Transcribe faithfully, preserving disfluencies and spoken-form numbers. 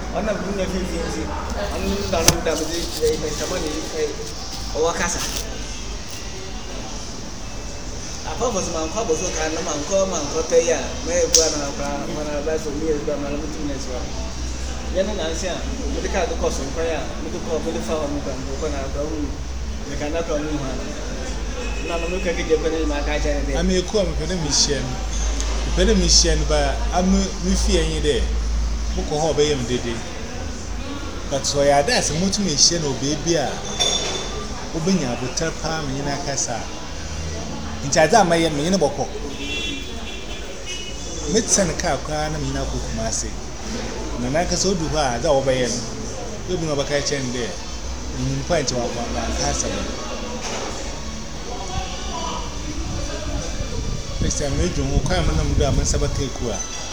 Ona bunya fifi anu dalam dalam di di sama ni owakasa apa bos mangko bos kan mangko mangko te ya me bwana kwa mana ba so mi ba mana mutu ne so yana na sia mu ka do ko so kwa ya mu ko mu fa mu kan ko na ba mu ne kan na ko mu ha na no mu ka ke je ko ne ma ka cha ne de ami ko am pe na mi hia no pe na mi hia no ba am mi fi yin de mu ko ho be yam dede but so ya da se mutu mi hia no baby a obenya botar pa me nyina kasa nchaza amaye me nyina boko metsen ka kwa na me nyina ko kuma se na na kasa odu ha da obaye no obi no baka chen de ni point wa ba kasa ba pesa me ju ko kwa me na mu da man sabaka ku a